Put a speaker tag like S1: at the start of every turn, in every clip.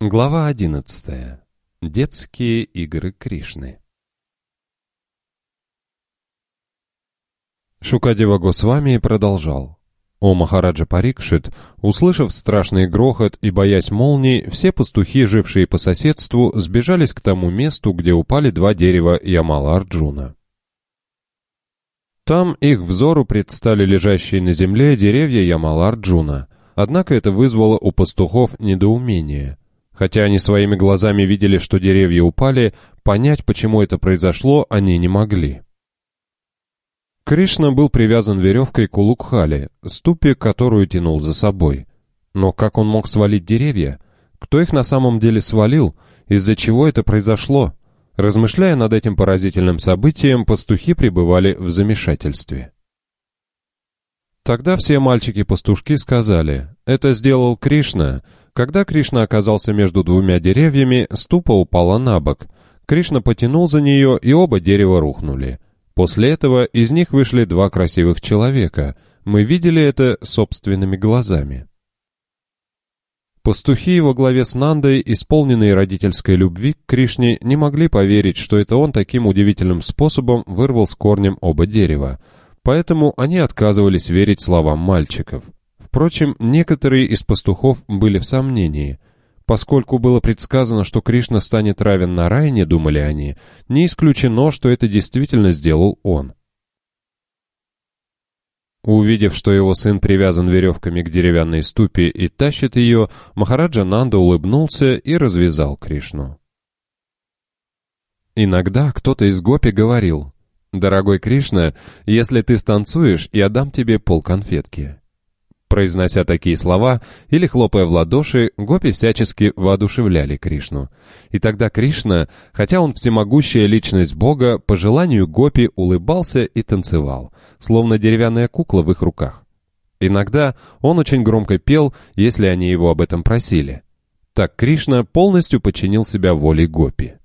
S1: Глава 11. Детские игры Кришны. Шукадева Госвами продолжал. О Махараджа Парикшит, услышав страшный грохот и боясь молний, все пастухи, жившие по соседству, сбежались к тому месту, где упали два дерева Ямала-Арджуна. Там их взору предстали лежащие на земле деревья Ямала-Арджуна, однако это вызвало у пастухов недоумение. Хотя они своими глазами видели, что деревья упали, понять, почему это произошло, они не могли. Кришна был привязан веревкой к Улукхале, ступе, которую тянул за собой. Но как он мог свалить деревья? Кто их на самом деле свалил? Из-за чего это произошло? Размышляя над этим поразительным событием, пастухи пребывали в замешательстве. Тогда все мальчики-пастушки сказали: «Это сделал Кришна». Когда Кришна оказался между двумя деревьями, ступа упала на бок. Кришна потянул за нее, и оба дерева рухнули. После этого из них вышли два красивых человека. Мы видели это собственными глазами. Пастухи во главе с Нандой, исполненные родительской любви к Кришне, не могли поверить, что это он таким удивительным способом вырвал с корнем оба дерева. Поэтому они отказывались верить словам мальчиков. Впрочем, некоторые из пастухов были в сомнении. Поскольку было предсказано, что Кришна станет равен Нараяне, думали они, не исключено, что это действительно сделал он. Увидев, что его сын привязан веревками к деревянной ступе и тащит ее, Махараджа Нанда улыбнулся и развязал Кришну. Иногда кто-то из гопи говорил: «Дорогой Кришна, если ты станцуешь, я дам тебе полконфетки». Произнося такие слова или хлопая в ладоши, гопи всячески воодушевляли Кришну. И тогда Кришна, хотя он всемогущая личность Бога, по желанию гопи улыбался и танцевал, словно деревянная кукла в их руках. Иногда он очень громко пел, если они его об этом просили. Так Кришна полностью подчинил себя воле гопи.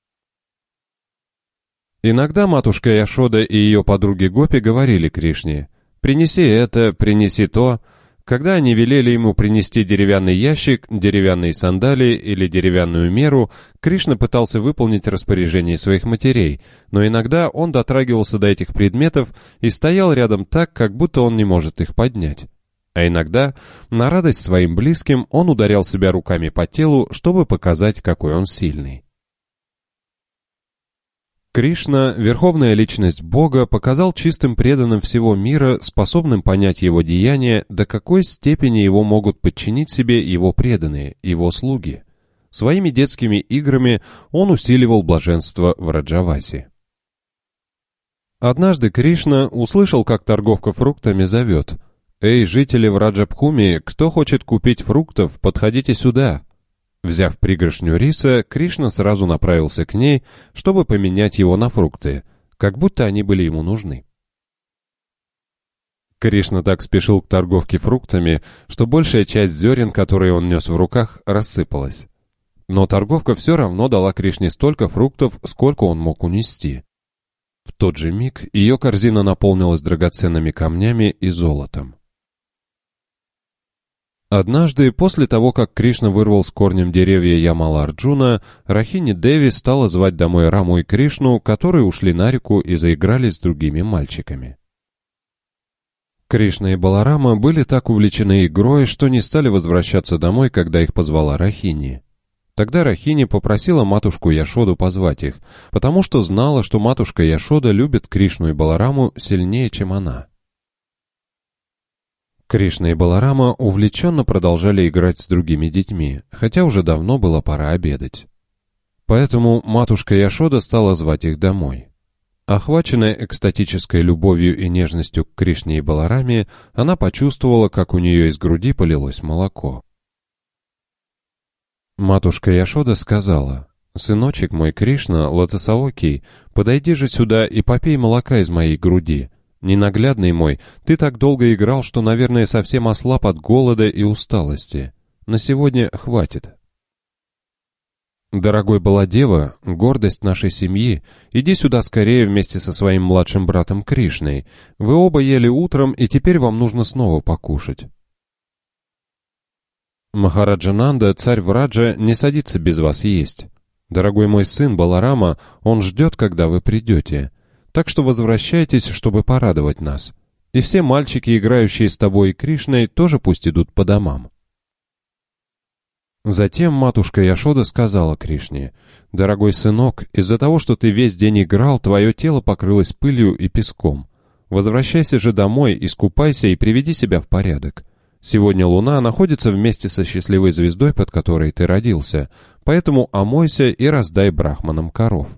S1: Иногда матушка Яшода и ее подруги гопи говорили Кришне: «Принеси это, принеси то». Когда они велели ему принести деревянный ящик, деревянные сандалии или деревянную меру, Кришна пытался выполнить распоряжение своих матерей, но иногда он дотрагивался до этих предметов и стоял рядом так, как будто он не может их поднять. А иногда, на радость своим близким, он ударял себя руками по телу, чтобы показать, какой он сильный. Кришна, верховная личность Бога, показал чистым преданным всего мира, способным понять его деяния, до какой степени его могут подчинить себе его преданные, его слуги. Своими детскими играми он усиливал блаженство в Раджавасе. Однажды Кришна услышал, как торговка фруктами зовет: «Эй, жители Враджабхуми, кто хочет купить фруктов, подходите сюда». Взяв пригоршню риса, Кришна сразу направился к ней, чтобы поменять его на фрукты, как будто они были ему нужны. Кришна так спешил к торговке фруктами, что большая часть зерен, которые он нес в руках, рассыпалась. Но торговка все равно дала Кришне столько фруктов, сколько он мог унести. В тот же миг ее корзина наполнилась драгоценными камнями и золотом. Однажды, после того, как Кришна вырвал с корнем деревья Ямала-Арджуна, Рахини Деви стала звать домой Раму и Кришну, которые ушли на реку и заиграли с другими мальчиками. Кришна и Баларама были так увлечены игрой, что не стали возвращаться домой, когда их позвала Рахини. Тогда Рахини попросила матушку Яшоду позвать их, потому что знала, что матушка Яшода любит Кришну и Балараму сильнее, чем она. Кришна и Баларама увлеченно продолжали играть с другими детьми, хотя уже давно было пора обедать. Поэтому матушка Яшода стала звать их домой. Охваченная экстатической любовью и нежностью к Кришне и Балараме, она почувствовала, как у нее из груди полилось молоко. Матушка Яшода сказала: «Сыночек мой Кришна, Лотосаокий, подойди же сюда и попей молока из моей груди. Ненаглядный мой, ты так долго играл, что, наверное, совсем ослаб от голода и усталости. На сегодня хватит». «Дорогой Баладева, гордость нашей семьи, иди сюда скорее вместе со своим младшим братом Кришной. Вы оба ели утром, и теперь вам нужно снова покушать». Махараджананда, царь Враджа, не садится без вас есть. Дорогой мой сын Баларама, он ждет, когда вы придете. Так что возвращайтесь, чтобы порадовать нас. И все мальчики, играющие с тобой и Кришной, тоже пусть идут по домам». Затем матушка Яшода сказала Кришне: «Дорогой сынок, из-за того, что ты весь день играл, твое тело покрылось пылью и песком. Возвращайся же домой, искупайся и приведи себя в порядок. Сегодня луна находится вместе со счастливой звездой, под которой ты родился, поэтому омойся и раздай брахманам коров.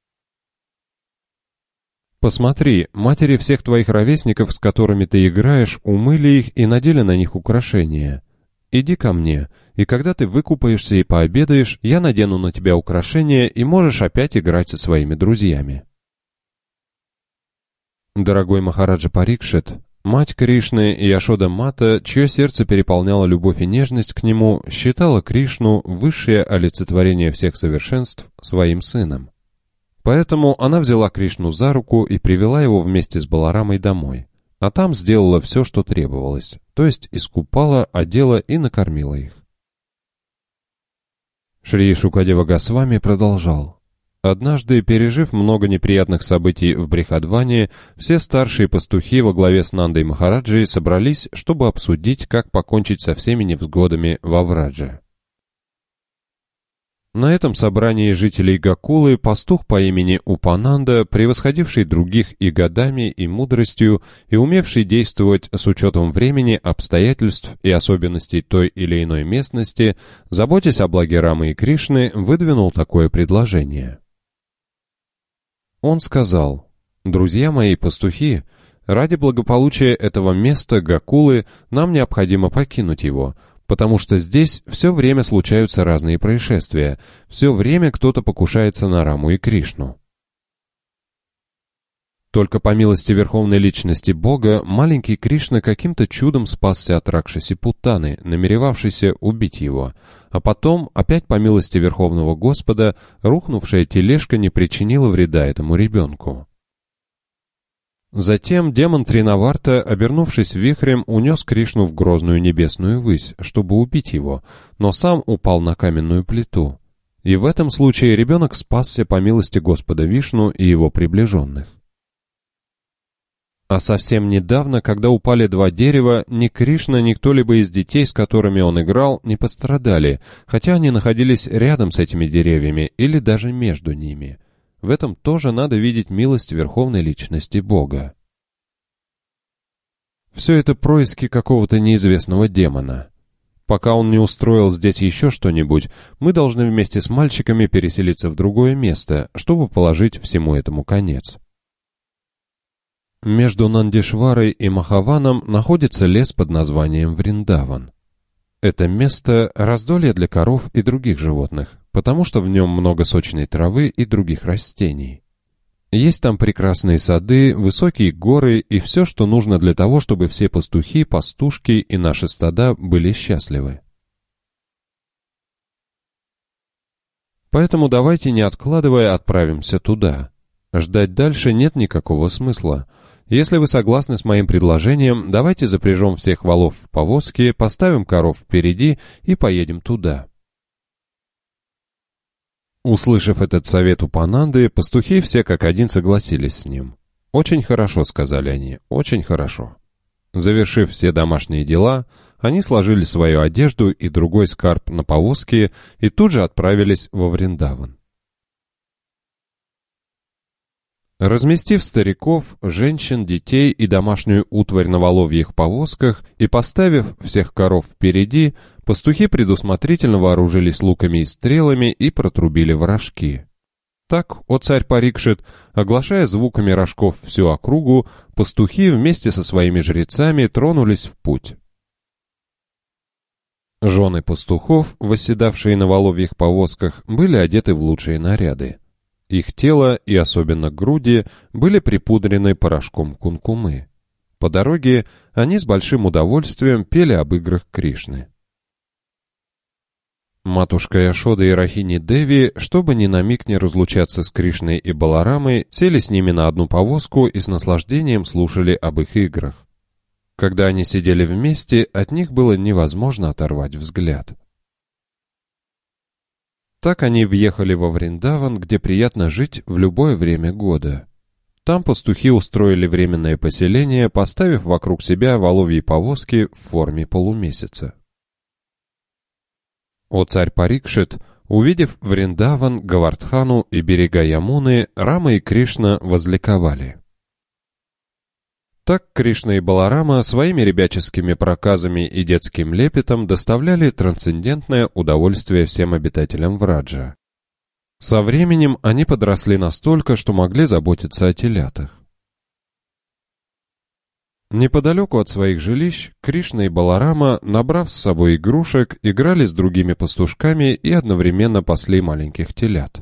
S1: Посмотри, матери всех твоих ровесников, с которыми ты играешь, умыли их и надели на них украшения. Иди ко мне, и когда ты выкупаешься и пообедаешь, я надену на тебя украшения, и можешь опять играть со своими друзьями». Дорогой Махараджа Парикшит, мать Кришны Яшода Мата, чье сердце переполняло любовь и нежность к нему, считала Кришну, высшее олицетворение всех совершенств, своим сыном. Поэтому она взяла Кришну за руку и привела его вместе с Баларамой домой, а там сделала все, что требовалось, то есть искупала, одела и накормила их. Шри Шукадева Госвами продолжал. Однажды, пережив много неприятных событий в Брихадване, все старшие пастухи во главе с Нандой Махараджей собрались, чтобы обсудить, как покончить со всеми невзгодами во Врадже. На этом собрании жителей Гокулы пастух по имени Упананда, превосходивший других и годами, и мудростью, и умевший действовать с учетом времени, обстоятельств и особенностей той или иной местности, заботясь о благе Рамы и Кришны, выдвинул такое предложение. Он сказал: «Друзья мои пастухи, ради благополучия этого места Гокулы нам необходимо покинуть его, потому что здесь все время случаются разные происшествия, все время кто-то покушается на Раму и Кришну. Только по милости Верховной Личности Бога маленький Кришна каким-то чудом спасся от Ракшаси Путтаны, намеревавшейся убить его, а потом, опять по милости Верховного Господа, рухнувшая тележка не причинила вреда этому ребенку. Затем демон Тринаварта, обернувшись вихрем, унес Кришну в грозную небесную высь, чтобы убить его, но сам упал на каменную плиту. И в этом случае ребенок спасся по милости Господа Вишну и его приближенных. А совсем недавно, когда упали два дерева, ни Кришна, ни кто-либо из детей, с которыми он играл, не пострадали, хотя они находились рядом с этими деревьями или даже между ними. В этом тоже надо видеть милость Верховной Личности Бога. Все это происки какого-то неизвестного демона. Пока он не устроил здесь еще что-нибудь, мы должны вместе с мальчиками переселиться в другое место, чтобы положить всему этому конец. Между Нандишварой и Махаваном находится лес под названием Вриндаван. Это место – раздолье для коров и других животных, потому что в нем много сочной травы и других растений. Есть там прекрасные сады, высокие горы и все, что нужно для того, чтобы все пастухи, пастушки и наши стада были счастливы. Поэтому давайте, не откладывая, отправимся туда. Ждать дальше нет никакого смысла. Если вы согласны с моим предложением, давайте запряжем всех волов в повозки, поставим коров впереди и поедем туда. Услышав этот совет Упананды, пастухи все как один согласились с ним. «Очень хорошо», — сказали они, — «очень хорошо». Завершив все домашние дела, они сложили свою одежду и другой скарб на повозки и тут же отправились во Вриндаван. Разместив стариков, женщин, детей и домашнюю утварь на воловьих повозках и поставив всех коров впереди, пастухи предусмотрительно вооружились луками и стрелами и протрубили в рожки. Так, о царь Парикшит, оглашая звуками рожков всю округу, пастухи вместе со своими жрецами тронулись в путь. Жены пастухов, восседавшие на воловьих повозках, были одеты в лучшие наряды. Их тело, и особенно груди, были припудрены порошком кункумы. По дороге они с большим удовольствием пели об играх Кришны. Матушка Яшода и Рахини Деви, чтобы ни на миг не разлучаться с Кришной и Баларамой, сели с ними на одну повозку и с наслаждением слушали об их играх. Когда они сидели вместе, от них было невозможно оторвать взгляд. Так они въехали во Вриндаван, где приятно жить в любое время года. Там пастухи устроили временное поселение, поставив вокруг себя воловьи повозки в форме полумесяца. О царь Парикшит, увидев Вриндаван, Говардхану и берега Ямуны, Рама и Кришна возликовали. Так Кришна и Баларама своими ребяческими проказами и детским лепетом доставляли трансцендентное удовольствие всем обитателям Враджа. Со временем они подросли настолько, что могли заботиться о телятах. Неподалеку от своих жилищ Кришна и Баларама, набрав с собой игрушек, играли с другими пастушками и одновременно пасли маленьких телят.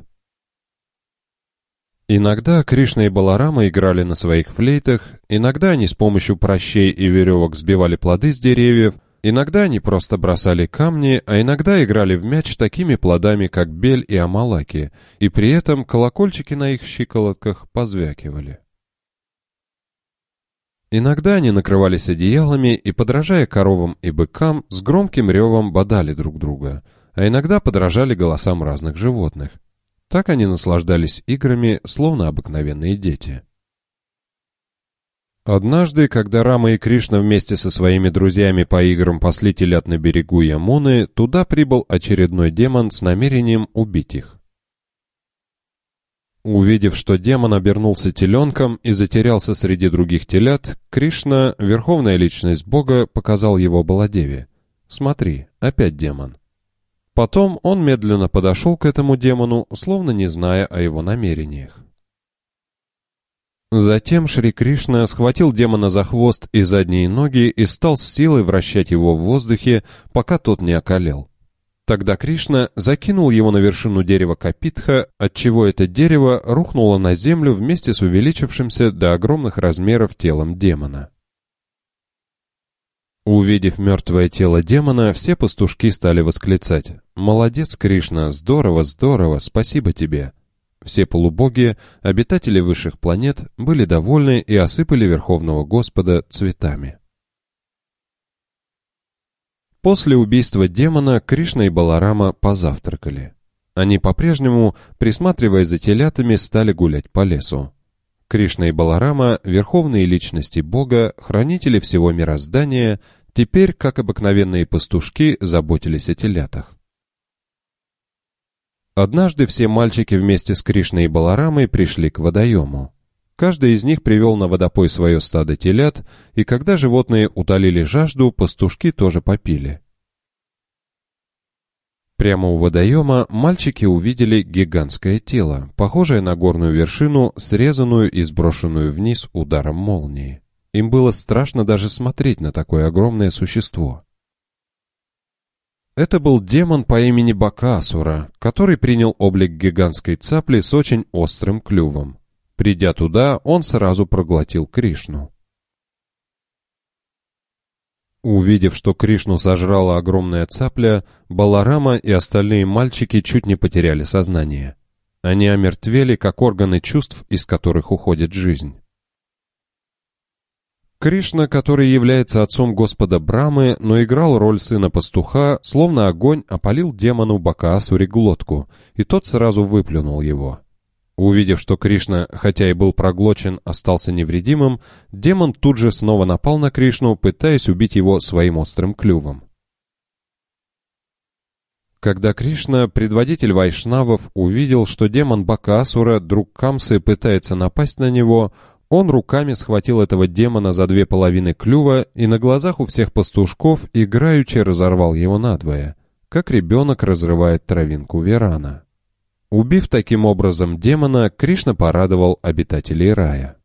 S1: Иногда Кришна и Баларама играли на своих флейтах, иногда они с помощью пращей и веревок сбивали плоды с деревьев, иногда они просто бросали камни, а иногда играли в мяч такими плодами, как бель и амалаки, и при этом колокольчики на их щиколотках позвякивали. Иногда они накрывались одеялами и, подражая коровам и быкам, с громким ревом бодали друг друга, а иногда подражали голосам разных животных. Так они наслаждались играми, словно обыкновенные дети. Однажды, когда Рама и Кришна вместе со своими друзьями по играм пасли телят на берегу Ямуны, туда прибыл очередной демон с намерением убить их. Увидев, что демон обернулся теленком и затерялся среди других телят, Кришна, верховная личность Бога, показал его Баладеве. «Смотри, опять демон». Потом он медленно подошел к этому демону, словно не зная о его намерениях. Затем Шри Кришна схватил демона за хвост и задние ноги и стал с силой вращать его в воздухе, пока тот не околел. Тогда Кришна закинул его на вершину дерева Капитха, отчего это дерево рухнуло на землю вместе с увеличившимся до огромных размеров телом демона. Увидев мертвое тело демона, все пастушки стали восклицать: «Молодец, Кришна! Здорово, здорово! Спасибо тебе!» Все полубоги, обитатели высших планет, были довольны и осыпали Верховного Господа цветами. После убийства демона Кришна и Баларама позавтракали. Они по-прежнему, присматривая за телятами, стали гулять по лесу. Кришна и Баларама, верховные личности Бога, хранители всего мироздания, теперь, как обыкновенные пастушки, заботились о телятах. Однажды все мальчики вместе с Кришной и Баларамой пришли к водоему. Каждый из них привел на водопой свое стадо телят, и когда животные утолили жажду, пастушки тоже попили. Прямо у водоема мальчики увидели гигантское тело, похожее на горную вершину, срезанную и сброшенную вниз ударом молнии. Им было страшно даже смотреть на такое огромное существо. Это был демон по имени Бакасура, который принял облик гигантской цапли с очень острым клювом. Придя туда, он сразу проглотил Кришну. Увидев, что Кришну сожрала огромная цапля, Баларама и остальные мальчики чуть не потеряли сознание. Они омертвели, как органы чувств, из которых уходит жизнь. Кришна, который является отцом Господа Брамы, но играл роль сына пастуха, словно огонь опалил демону Бакасуре глотку, и тот сразу выплюнул его. Увидев, что Кришна, хотя и был проглочен, остался невредимым, демон тут же снова напал на Кришну, пытаясь убить его своим острым клювом. Когда Кришна, предводитель вайшнавов, увидел, что демон Бакасура, друг Камсы, пытается напасть на него, он руками схватил этого демона за 2 половины клюва и на глазах у всех пастушков играючи разорвал его надвое, как ребенок разрывает травинку верана. Убив таким образом демона, Кришна порадовал обитателей рая.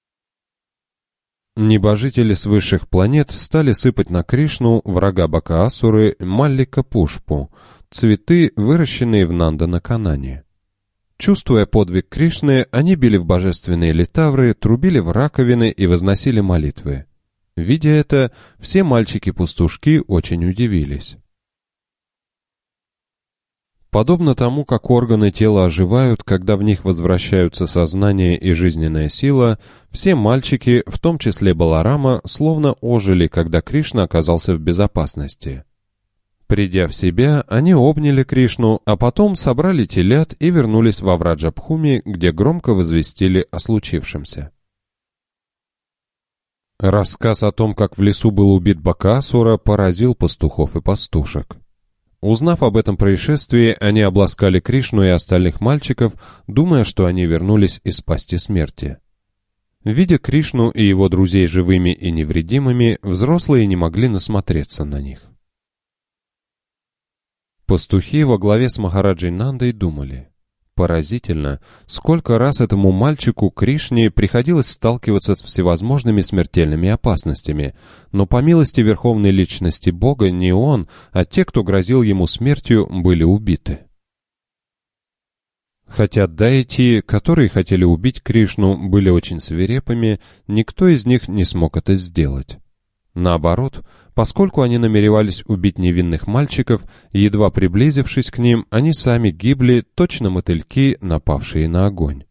S1: Небожители с высших планет стали сыпать на Кришну, врага Бакасуры, Маллика Пушпу, цветы, выращенные в Нандана-Канане. Чувствуя подвиг Кришны, они били в божественные литавры, трубили в раковины и возносили молитвы. Видя это, все мальчики-пастушки очень удивились. Подобно тому, как органы тела оживают, когда в них возвращаются сознание и жизненная сила, все мальчики, в том числе Баларама, словно ожили, когда Кришна оказался в безопасности. Придя в себя, они обняли Кришну, а потом собрали телят и вернулись во Враджабхуми, где громко возвестили о случившемся. Рассказ о том, как в лесу был убит Бакасура, поразил пастухов и пастушек. Узнав об этом происшествии, они обласкали Кришну и остальных мальчиков, думая, что они вернулись из пасти смерти. Видя Кришну и его друзей живыми и невредимыми, взрослые не могли насмотреться на них. Пастухи во главе с Махараджей Нандой думали: поразительно, сколько раз этому мальчику Кришне приходилось сталкиваться с всевозможными смертельными опасностями, но по милости Верховной Личности Бога не он, а те, кто грозил ему смертью, были убиты. Хотя дайти, которые хотели убить Кришну, были очень свирепыми, никто из них не смог это сделать. Наоборот, поскольку они намеревались убить невинных мальчиков, едва приблизившись к ним, они сами гибли, точно мотыльки, напавшие на огонь.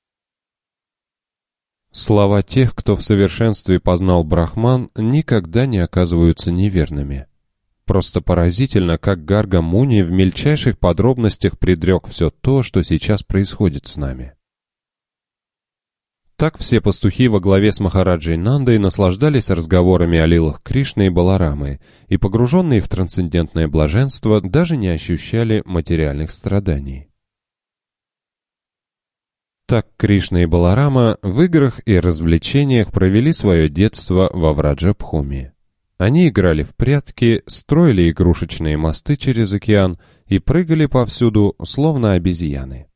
S1: Слова тех, кто в совершенстве познал Брахман, никогда не оказываются неверными. Просто поразительно, как Гарга Муни в мельчайших подробностях предрек все то, что сейчас происходит с нами. Так все пастухи во главе с Махараджей Нандой наслаждались разговорами о лилах Кришны и Баларамы, и, погруженные в трансцендентное блаженство, даже не ощущали материальных страданий. Так Кришна и Баларама в играх и развлечениях провели свое детство во Враджабхуми. Они играли в прятки, строили игрушечные мосты через океан и прыгали повсюду, словно обезьяны.